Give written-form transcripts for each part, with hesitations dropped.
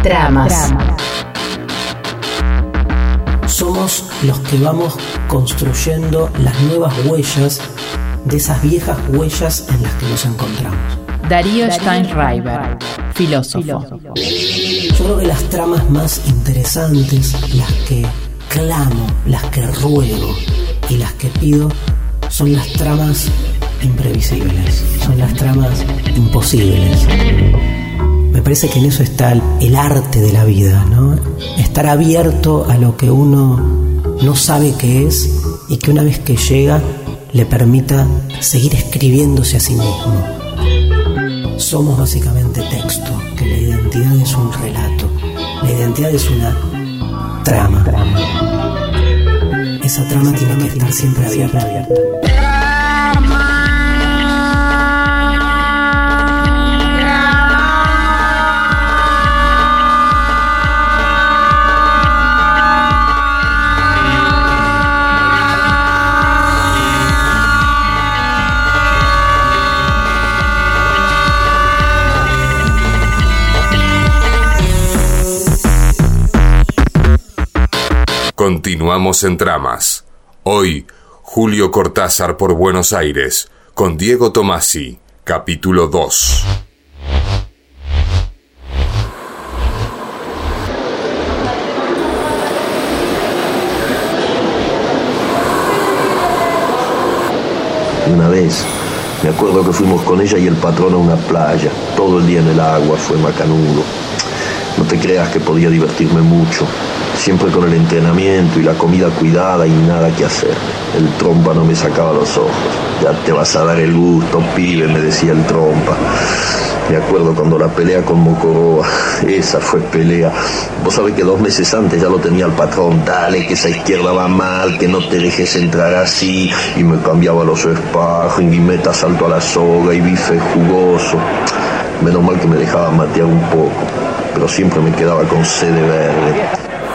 Tramas. Somos los que vamos construyendo las nuevas huellas de esas viejas huellas en las que nos encontramos. Darío Steinreiber, filósofo. Yo creo que las tramas más interesantes, las que clamo, las que ruego y las que pido, son las tramas imprevisibles, son las tramas imposibles. Me parece que en eso está el arte de la vida, ¿no? Estar abierto a lo que uno no sabe qué es y que una vez que llega le permita seguir escribiéndose a sí mismo. Somos básicamente texto, que la identidad es un relato, la identidad es una trama. Esa trama tiene que estar siempre abierta. Continuamos en Tramas. Hoy, Julio Cortázar por Buenos Aires, con Diego Tomasi, capítulo 2. Una vez, me acuerdo que fuimos con ella y el patrón a una playa. Todo el día en el agua, fue macanudo. No te creas que podía divertirme mucho. Siempre con el entrenamiento y la comida cuidada y nada que hacer. El trompa no me sacaba los ojos. Ya te vas a dar el gusto, pibe, me decía el trompa. Me acuerdo cuando la pelea con Mocoroa, esa fue pelea. Vos sabés que 2 meses antes ya lo tenía el patrón. Dale, que esa izquierda va mal, que no te dejes entrar así. Y me cambiaba los sparring y meta salto a la soga y bife jugoso. Menos mal que me dejaba matear un poco, pero siempre me quedaba con sed de verde.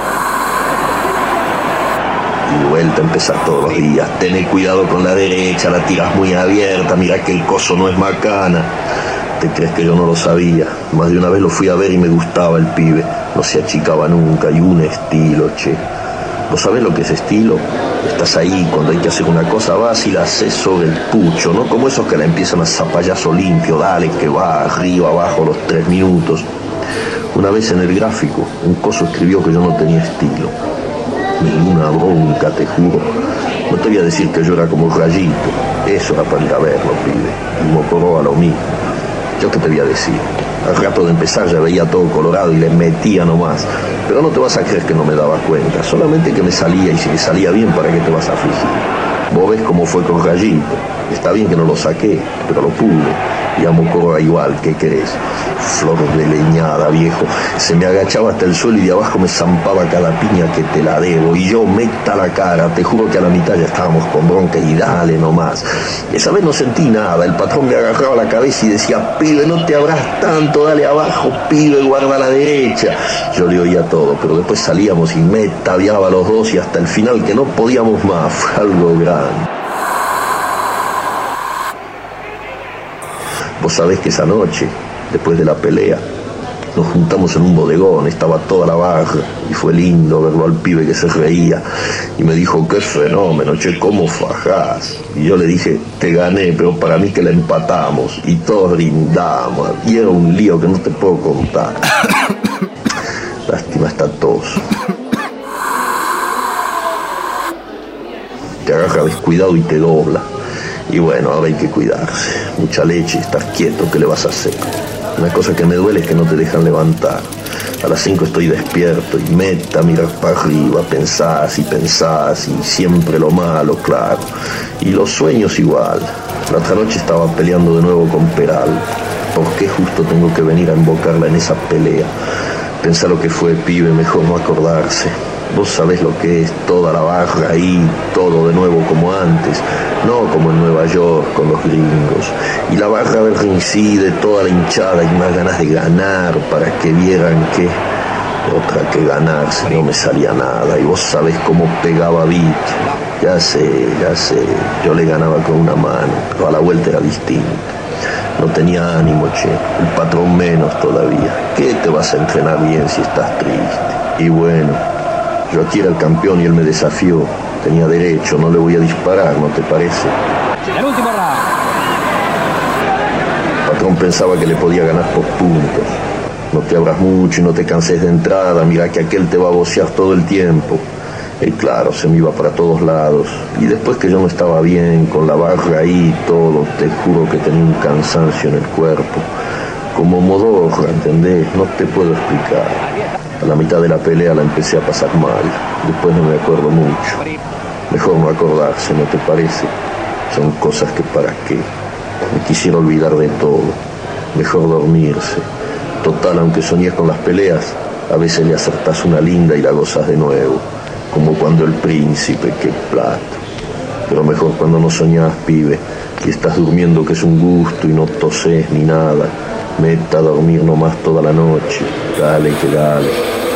Y vuelta a empezar todos los días. Tené cuidado con la derecha, la tiras muy abierta, mirá que el coso no es macana. ¿Te crees que yo no lo sabía? Más de una vez lo fui a ver y me gustaba el pibe. No se achicaba nunca, y un estilo, che. ¿Vos sabés lo que es estilo? Estás ahí, cuando hay que hacer una cosa vas y la haces sobre el pucho, no como esos que la empiezan a zapallazo limpio, dale que va, arriba, abajo, los 3 minutos. Una vez en el gráfico, un coso escribió que yo no tenía estilo. Ninguna bronca, te juro. No te voy a decir que yo era como Rayito, eso era para ir a verlo, pibe. Y Mocoroa lo mismo. ¿Yo qué te voy a decir? Al rato de empezar ya veía todo colorado y le metía nomás. Pero no te vas a creer que no me daba cuenta, solamente que me salía, y si me salía bien, ¿para qué te vas a afligir? Vos ves cómo fue con Rayito. Está bien que no lo saqué, pero lo pude. Y a Mocoroa igual, ¿qué querés? Flor de leñada, viejo. Se me agachaba hasta el suelo y de abajo me zampaba cada piña que te la debo. Y yo meta la cara, te juro que a la mitad ya estábamos con bronca y dale nomás. Esa vez no sentí nada, el patrón me agarraba la cabeza y decía, pibe, no te abras tanto, dale abajo, pibe, guarda a la derecha. Yo le oía todo, pero después salíamos y me tabiaba los dos y hasta el final que no podíamos más, fue algo grande. Vos sabés que esa noche, después de la pelea, nos juntamos en un bodegón, estaba toda la barra, y fue lindo verlo al pibe que se reía, y me dijo, qué fenómeno, che, cómo fajás. Y yo le dije, te gané, pero para mí que la empatamos, y todos brindamos, y era un lío que no te puedo contar. Lástima esta tos. Te agarra descuidado y te dobla. Y bueno, ahora hay que cuidarse. Mucha leche, estar quieto, ¿qué le vas a hacer? Una cosa que me duele es que no te dejan levantar. A las 5 estoy despierto y meta, mirar para arriba, pensás y siempre lo malo, claro. Y los sueños igual. La otra noche estaba peleando de nuevo con Peral. ¿Por qué justo tengo que venir a invocarla en esa pelea? Pensá lo que fue, pibe, mejor no acordarse. Vos sabés lo que es toda la barra ahí, todo de nuevo como antes, no como en Nueva York con los gringos. Y la barra reincide, toda la hinchada y más ganas de ganar para que vieran que otra que ganarse, no me salía nada. Y vos sabés cómo pegaba beat. Ya sé, yo le ganaba con una mano, pero a la vuelta era distinto. No tenía ánimo, che. El patrón menos todavía. ¿Qué te vas a entrenar bien si estás triste? Y bueno, yo aquí era el campeón y él me desafió. Tenía derecho, no le voy a disparar, ¿no te parece? El último round. El patrón pensaba que le podía ganar por puntos. No te abras mucho y no te canses de entrada. Mira que aquel te va a vocear todo el tiempo. Y claro, se me iba para todos lados. Y después que yo no estaba bien, con la barra ahí y todo, te juro que tenía un cansancio en el cuerpo. Como modorra, ¿entendés? No te puedo explicar. A la mitad de la pelea la empecé a pasar mal. Después no me acuerdo mucho. Mejor no acordarse, ¿no te parece? Son cosas que para qué. Me quisiera olvidar de todo. Mejor dormirse. Total, aunque soñés con las peleas, a veces le acertás una linda y la gozas de nuevo. Como cuando el príncipe, qué plato. Pero mejor cuando no soñás, pibe, que estás durmiendo, que es un gusto y no tosés ni nada. Meta a dormir nomás toda la noche. Dale, que dale.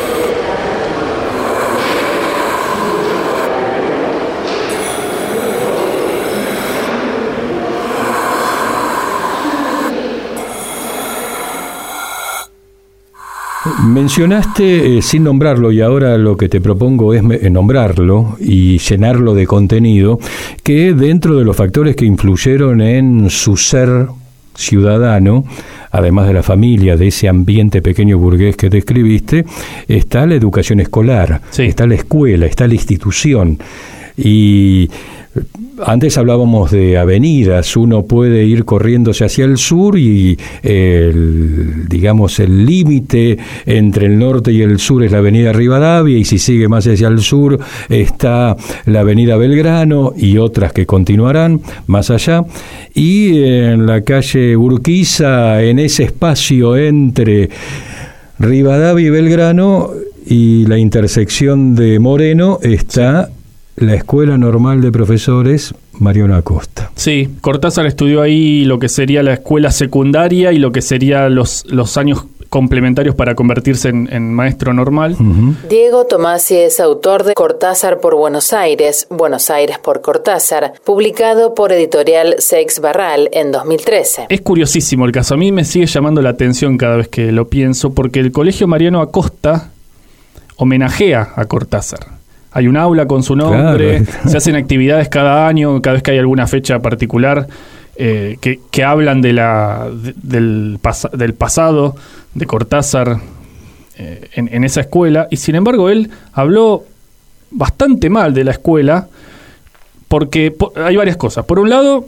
Mencionaste, sin nombrarlo, y ahora lo que te propongo es nombrarlo y llenarlo de contenido, que dentro de los factores que influyeron en su ser ciudadano, además de la familia, de ese ambiente pequeño burgués que describiste, está la educación escolar, sí. Está la escuela, está la institución. Y antes hablábamos de avenidas, uno puede ir corriéndose hacia el sur y el límite entre el norte y el sur es la avenida Rivadavia, y si sigue más hacia el sur está la avenida Belgrano y otras que continuarán más allá, y en la calle Urquiza, en ese espacio entre Rivadavia y Belgrano y la intersección de Moreno, está la Escuela Normal de Profesores Mariano Acosta. Sí, Cortázar estudió ahí lo que sería la escuela secundaria y lo que serían los años complementarios para convertirse en maestro normal. Uh-huh. Diego Tomasi es autor de Cortázar por Buenos Aires, Buenos Aires por Cortázar, publicado por Editorial Seix Barral en 2013. Es curiosísimo el caso, a mí me sigue llamando la atención cada vez que lo pienso, porque el Colegio Mariano Acosta homenajea a Cortázar. Hay un aula con su nombre, claro. Se hacen actividades cada año, cada vez que hay alguna fecha particular que hablan del pasado de Cortázar en esa escuela. Y sin embargo él habló bastante mal de la escuela porque hay varias cosas. Por un lado,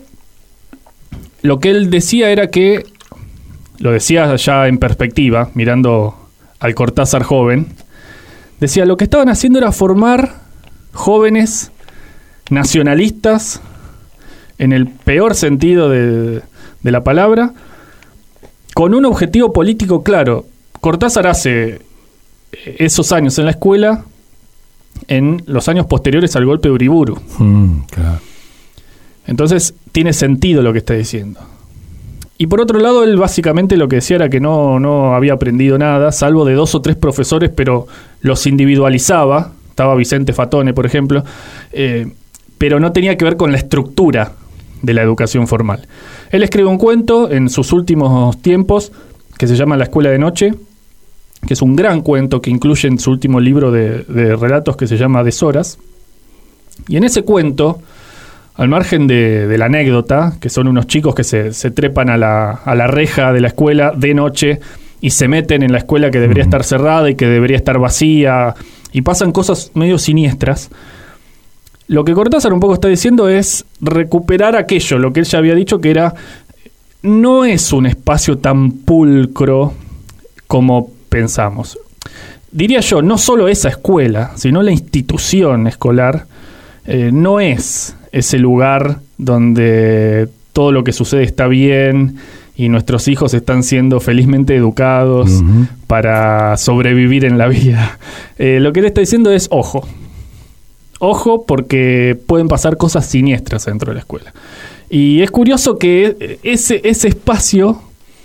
lo que él decía era que, lo decía ya en perspectiva, mirando al Cortázar joven, decía, lo que estaban haciendo era formar jóvenes nacionalistas, en el peor sentido de la palabra, con un objetivo político claro. Cortázar hace esos años en la escuela en los años posteriores al golpe de Uriburu. Claro. Entonces tiene sentido lo que está diciendo. Y por otro lado, él básicamente lo que decía era que no había aprendido nada, salvo de 2 o 3 profesores, pero los individualizaba. Estaba Vicente Fatone, por ejemplo, pero no tenía que ver con la estructura de la educación formal. Él escribe un cuento en sus últimos tiempos que se llama La Escuela de Noche, que es un gran cuento que incluye en su último libro de relatos que se llama Deshoras. Y en ese cuento, al margen de la anécdota, que son unos chicos que se trepan a la reja de la escuela de noche y se meten en la escuela que debería estar cerrada y que debería estar vacía, y pasan cosas medio siniestras, lo que Cortázar un poco está diciendo es recuperar aquello, lo que él ya había dicho, que era, no es un espacio tan pulcro como pensamos. Diría yo, no solo esa escuela, sino la institución escolar, no es ese lugar donde todo lo que sucede está bien y nuestros hijos están siendo felizmente educados para sobrevivir en la vida. Lo que él está diciendo es, ojo, porque pueden pasar cosas siniestras dentro de la escuela. Y es curioso que ese espacio,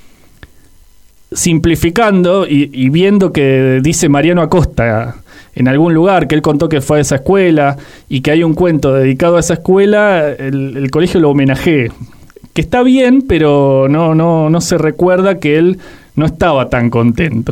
simplificando y viendo que dice Mariano Acosta en algún lugar, que él contó que fue a esa escuela y que hay un cuento dedicado a esa escuela, el colegio lo homenajee, que está bien, pero no se recuerda que él no estaba tan contento.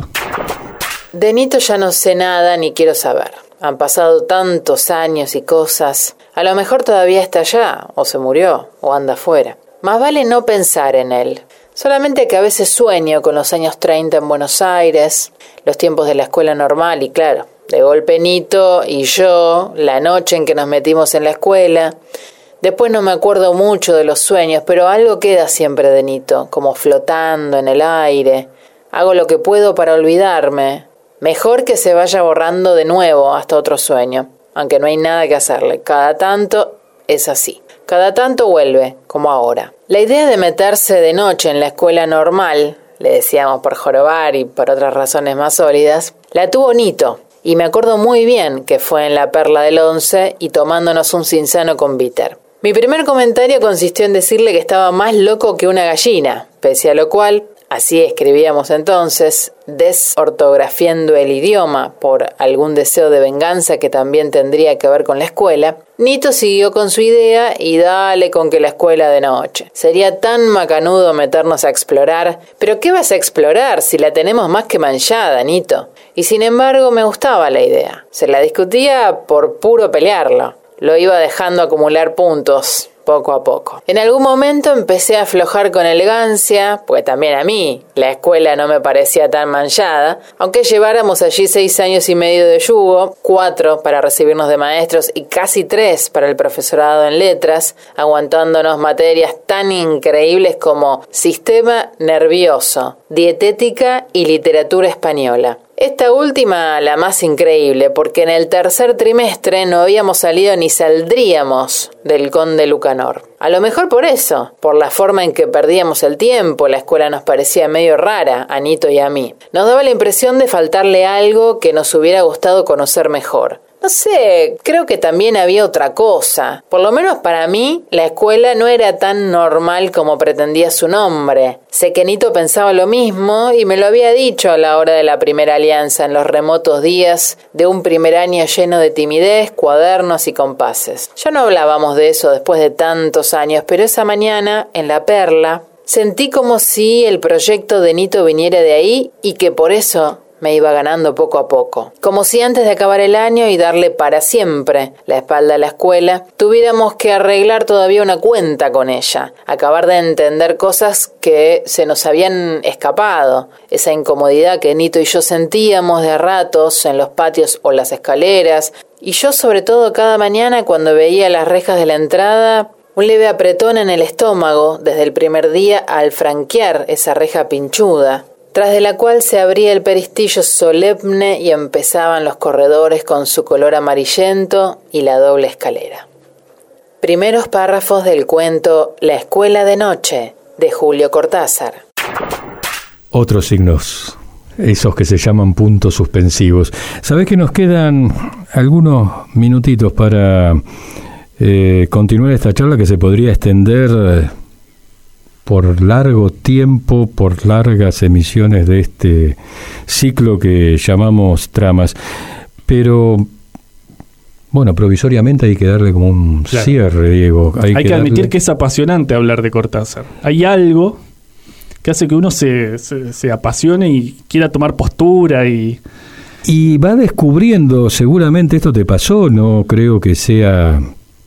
De Nito ya no sé nada ni quiero saber. Han pasado tantos años y cosas. A lo mejor todavía está allá, o se murió, o anda afuera. Más vale no pensar en él. Solamente que a veces sueño con los años 30 en Buenos Aires, los tiempos de la escuela normal y claro, de golpe Nito y yo, la noche en que nos metimos en la escuela. Después no me acuerdo mucho de los sueños, pero algo queda siempre de Nito, como flotando en el aire. Hago lo que puedo para olvidarme. Mejor que se vaya borrando de nuevo hasta otro sueño, aunque no hay nada que hacerle. Cada tanto es así. Cada tanto vuelve, como ahora. La idea de meterse de noche en la escuela normal, le decíamos por jorobar y por otras razones más sólidas, la tuvo Nito. Y me acuerdo muy bien que fue en la Perla del 11 y tomándonos un cinzano con bitter. Mi primer comentario consistió en decirle que estaba más loco que una gallina, pese a lo cual, así escribíamos entonces, desortografiando el idioma por algún deseo de venganza que también tendría que ver con la escuela, Nito siguió con su idea y dale con que la escuela de noche. Sería tan macanudo meternos a explorar, pero ¿qué vas a explorar si la tenemos más que manchada, Nito? Y sin embargo me gustaba la idea. Se la discutía por puro pelearlo. Lo iba dejando acumular puntos, poco a poco. En algún momento empecé a aflojar con elegancia, porque también a mí la escuela no me parecía tan manchada, aunque lleváramos allí 6 años y medio de yugo, 4 para recibirnos de maestros y casi 3 para el profesorado en letras, aguantándonos materias tan increíbles como sistema nervioso, dietética y literatura española. Esta última la más increíble, porque en el tercer trimestre no habíamos salido ni saldríamos del Conde Lucanor. A lo mejor por eso, por la forma en que perdíamos el tiempo, la escuela nos parecía medio rara, a Nito y a mí. Nos daba la impresión de faltarle algo que nos hubiera gustado conocer mejor. No sé, creo que también había otra cosa. Por lo menos para mí, la escuela no era tan normal como pretendía su nombre. Sé que Nito pensaba lo mismo y me lo había dicho a la hora de la primera alianza en los remotos días de un primer año lleno de timidez, cuadernos y compases. Ya no hablábamos de eso después de tantos años, pero esa mañana, en la Perla, sentí como si el proyecto de Nito viniera de ahí y que por eso me iba ganando poco a poco. Como si antes de acabar el año y darle para siempre la espalda a la escuela, tuviéramos que arreglar todavía una cuenta con ella, acabar de entender cosas que se nos habían escapado, esa incomodidad que Nito y yo sentíamos de a ratos en los patios o las escaleras, y yo sobre todo cada mañana cuando veía las rejas de la entrada, un leve apretón en el estómago desde el primer día al franquear esa reja pinchuda, tras de la cual se abría el peristillo solemne y empezaban los corredores con su color amarillento y la doble escalera. Primeros párrafos del cuento La escuela de noche, de Julio Cortázar. Otros signos, esos que se llaman puntos suspensivos. ¿Sabés que nos quedan algunos minutitos para continuar esta charla que se podría extender por largo tiempo, por largas emisiones de este ciclo que llamamos Tramas? Pero, bueno, provisoriamente hay que darle como un cierre, Diego. Hay que admitir que es apasionante hablar de Cortázar. Hay algo que hace que uno se apasione y quiera tomar postura y va descubriendo, seguramente esto te pasó, no creo que sea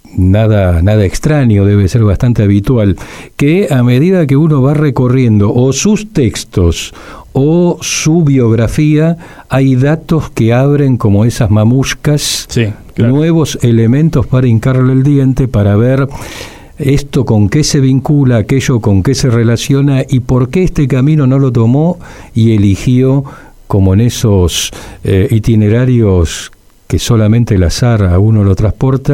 nada extraño, debe ser bastante habitual, que a medida que uno va recorriendo o sus textos o su biografía, hay datos que abren como esas mamuscas, sí, claro, nuevos elementos para hincarle el diente, para ver esto con qué se vincula, aquello con qué se relaciona y por qué este camino no lo tomó y eligió, como en esos itinerarios que solamente el azar a uno lo transporta,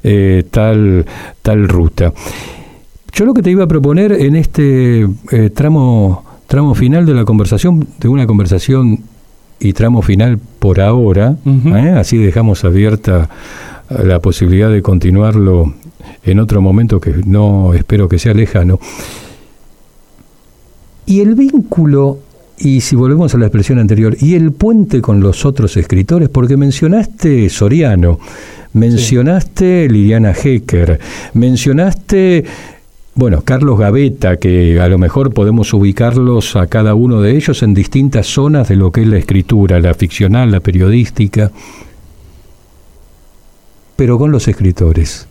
tal ruta. Yo lo que te iba a proponer en este tramo final de la conversación, de una conversación y tramo final por ahora, así dejamos abierta la posibilidad de continuarlo en otro momento que no espero que sea lejano. Y el vínculo, y si volvemos a la expresión anterior, y el puente con los otros escritores, porque mencionaste Soriano, mencionaste Liliana Hecker, mencionaste bueno, Carlos Gavetta, que a lo mejor podemos ubicarlos a cada uno de ellos en distintas zonas de lo que es la escritura, la ficcional, la periodística, pero con los escritores.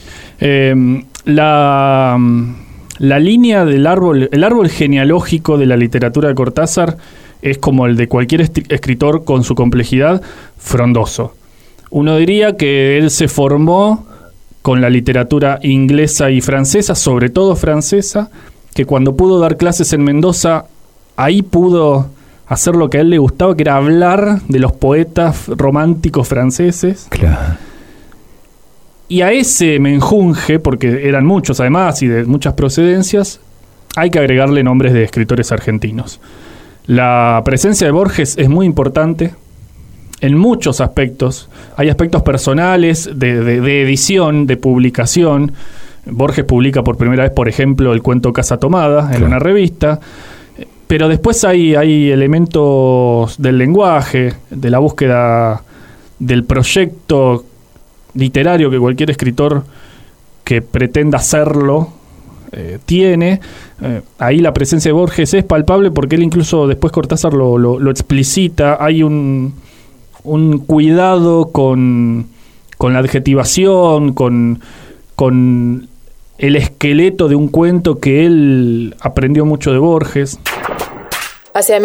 La línea del árbol, el árbol genealógico de la literatura de Cortázar es como el de cualquier escritor con su complejidad, frondoso. Uno diría que él se formó con la literatura inglesa y francesa, sobre todo francesa, que cuando pudo dar clases en Mendoza, ahí pudo hacer lo que a él le gustaba, que era hablar de los poetas románticos franceses. Claro. Y a ese menjunje, porque eran muchos además y de muchas procedencias, hay que agregarle nombres de escritores argentinos. La presencia de Borges es muy importante en muchos aspectos. Hay aspectos personales, de edición, de publicación. Borges publica por primera vez, por ejemplo, el cuento Casa Tomada en una revista. Pero después hay elementos del lenguaje, de la búsqueda del proyecto literario que cualquier escritor que pretenda hacerlo tiene. Ahí la presencia de Borges es palpable porque él incluso después Cortázar lo explicita. Hay un cuidado con la adjetivación, con el esqueleto de un cuento que él aprendió mucho de Borges. Hacia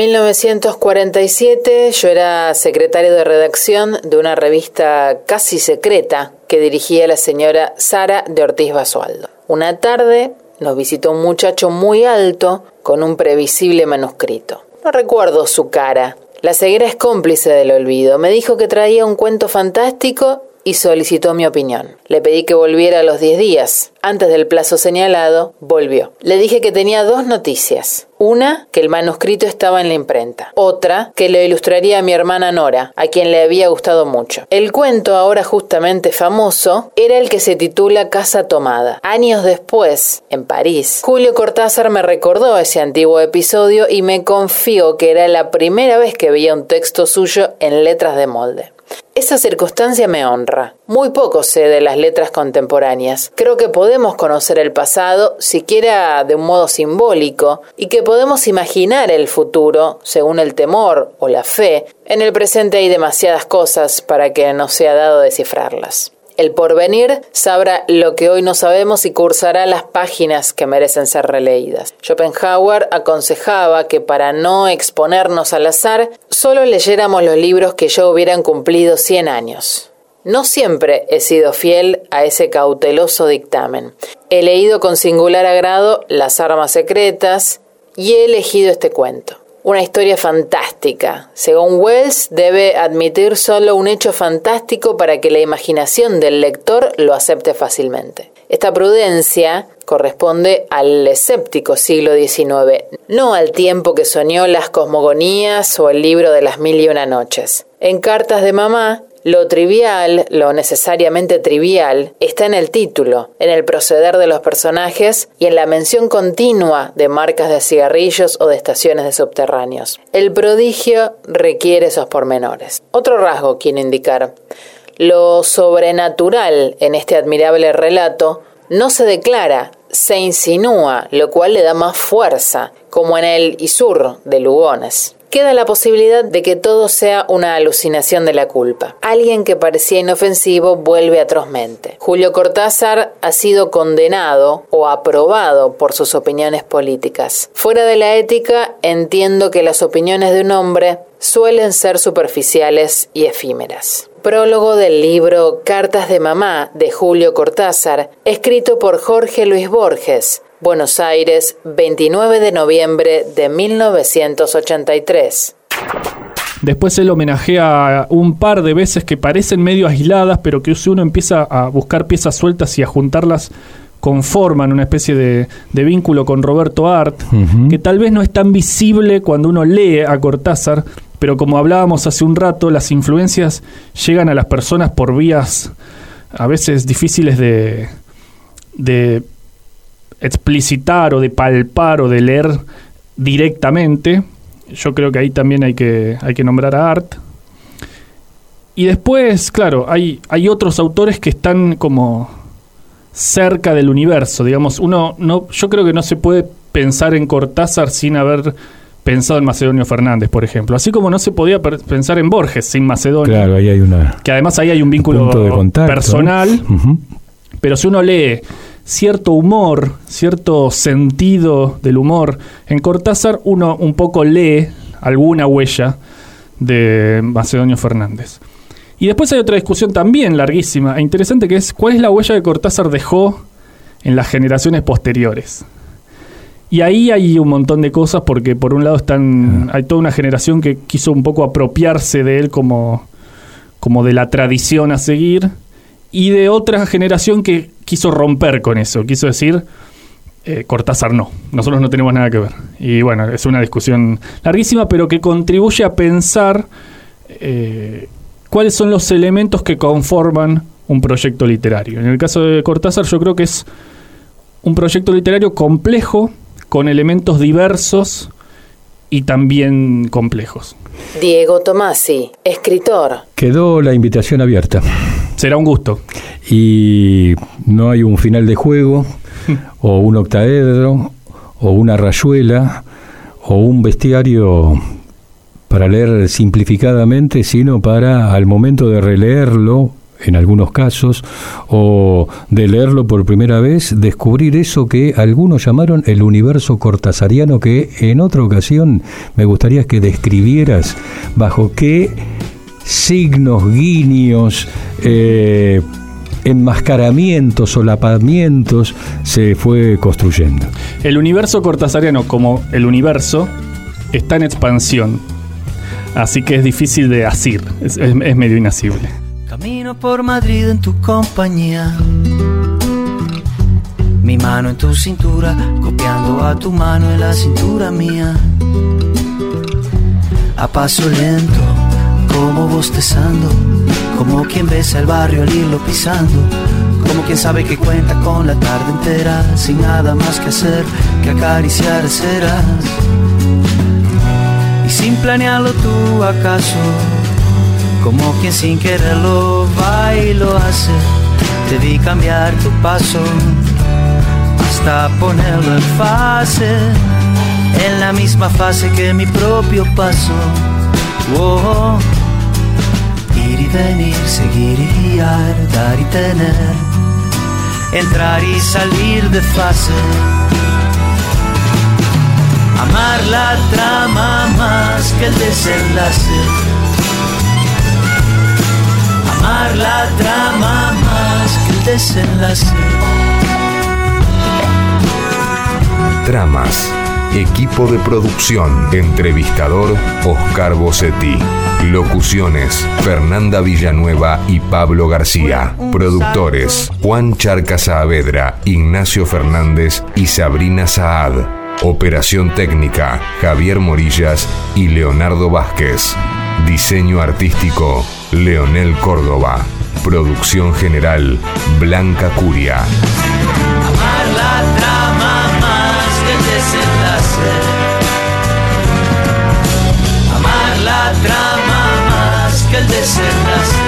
1947 yo era secretario de redacción de una revista casi secreta que dirigía la señora Sara de Ortiz Basualdo. Una tarde nos visitó un muchacho muy alto con un previsible manuscrito. No recuerdo su cara. La ceguera es cómplice del olvido. Me dijo que traía un cuento fantástico y solicitó mi opinión. Le pedí que volviera a los 10 días. Antes del plazo señalado, volvió. Le dije que tenía 2 noticias. Una, que el manuscrito estaba en la imprenta. Otra, que lo ilustraría a mi hermana Nora, a quien le había gustado mucho. El cuento, ahora justamente famoso, era el que se titula Casa Tomada. Años después, en París, Julio Cortázar me recordó ese antiguo episodio y me confió que era la primera vez que veía un texto suyo en letras de molde. Esa circunstancia me honra. Muy poco sé de las letras contemporáneas. Creo que podemos conocer el pasado, siquiera de un modo simbólico, y que podemos imaginar el futuro, según el temor o la fe. En el presente hay demasiadas cosas para que nos sea dado descifrarlas. El porvenir sabrá lo que hoy no sabemos y cursará las páginas que merecen ser releídas. Schopenhauer aconsejaba que para no exponernos al azar, solo leyéramos los libros que ya hubieran cumplido 100 años. No siempre he sido fiel a ese cauteloso dictamen. He leído con singular agrado Las armas secretas y he elegido este cuento. Una historia fantástica. Según Wells, debe admitir solo un hecho fantástico para que la imaginación del lector lo acepte fácilmente. Esta prudencia corresponde al escéptico siglo XIX, no al tiempo que soñó las cosmogonías o el libro de las 1001 noches. En Cartas de mamá, lo trivial, lo necesariamente trivial, está en el título, en el proceder de los personajes y en la mención continua de marcas de cigarrillos o de estaciones de subterráneos. El prodigio requiere esos pormenores. Otro rasgo quiero indicar. Lo sobrenatural en este admirable relato no se declara, se insinúa, lo cual le da más fuerza, como en el Isur de Lugones. Queda la posibilidad de que todo sea una alucinación de la culpa. Alguien que parecía inofensivo vuelve atrozmente. Julio Cortázar ha sido condenado o aprobado por sus opiniones políticas. Fuera de la ética, entiendo que las opiniones de un hombre suelen ser superficiales y efímeras. Prólogo del libro Cartas de mamá de Julio Cortázar, escrito por Jorge Luis Borges, Buenos Aires, 29 de noviembre de 1983. Después él homenajea un par de veces que parecen medio aisladas, pero que si uno empieza a buscar piezas sueltas y a juntarlas, conforman una especie de vínculo con Roberto Art, que tal vez no es tan visible cuando uno lee a Cortázar, pero como hablábamos hace un rato, las influencias llegan a las personas por vías a veces difíciles de explicitar o de palpar o de leer directamente. Yo creo que ahí también hay que nombrar a Art. Y después, claro, hay otros autores que están como cerca del universo. Digamos, yo creo que no se puede pensar en Cortázar sin haber pensado en Macedonio Fernández, por ejemplo. Así como no se podía pensar en Borges sin Macedonio. Claro, ahí hay que además ahí hay un vínculo punto de contacto, personal. Uh-huh. Pero si uno lee cierto humor, cierto sentido del humor en Cortázar, uno un poco lee alguna huella de Macedonio Fernández. Y después hay otra discusión también larguísima e interesante, que es ¿cuál es la huella que Cortázar dejó en las generaciones posteriores? Y ahí hay un montón de cosas, porque por un lado hay toda una generación que quiso un poco apropiarse de él como de la tradición a seguir, y de otra generación que quiso romper con eso, quiso decir, Cortázar no, nosotros no tenemos nada que ver. Y bueno, es una discusión larguísima, pero que contribuye a pensar cuáles son los elementos que conforman un proyecto literario. En el caso de Cortázar, yo creo que es un proyecto literario complejo, con elementos diversos y también complejos. Diego Tomasi, escritor. Quedó la invitación abierta. Será un gusto. Y no hay un final de juego, o un octaedro, o una rayuela, o un bestiario para leer simplificadamente, sino para, al momento de releerlo, en algunos casos, o de leerlo por primera vez, descubrir eso que algunos llamaron el universo cortázariano, que en otra ocasión me gustaría que describieras bajo qué signos, guiños, enmascaramientos, solapamientos se fue construyendo. El universo cortázariano, como el universo, está en expansión, así que es difícil de asir, es medio inasible. Camino por Madrid en tu compañía, mi mano en tu cintura, copiando a tu mano en la cintura mía. A paso lento, como bostezando, como quien besa el barrio al irlo pisando, como quien sabe que cuenta con la tarde entera, sin nada más que hacer que acariciar ceras. Y sin planearlo tú acaso, como quien sin quererlo va y lo hace, te vi cambiar tu paso hasta ponerlo en fase, en la misma fase que mi propio paso. Oh, ir y venir, seguir y guiar, dar y tener, entrar y salir de fase. Amar la trama más que el desenlace. Amar la trama más que el desenlace. Tramas. Equipo de producción. Entrevistador Oscar Bossetti. Locuciones Fernanda Villanueva y Pablo García. Productores Juan Charca Saavedra, Ignacio Fernández y Sabrina Saad. Operación técnica Javier Morillas y Leonardo Vázquez. Diseño artístico Leonel Córdoba. Producción general Blanca Curia. Amar la trama más que el desenlace. Amar la trama más que el desenlace.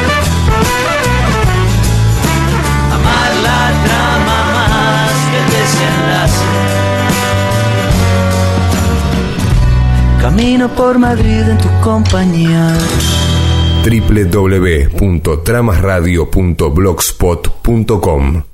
Amar la trama más que el desenlace. Camino por Madrid en tu compañía. www.tramasradio.blogspot.com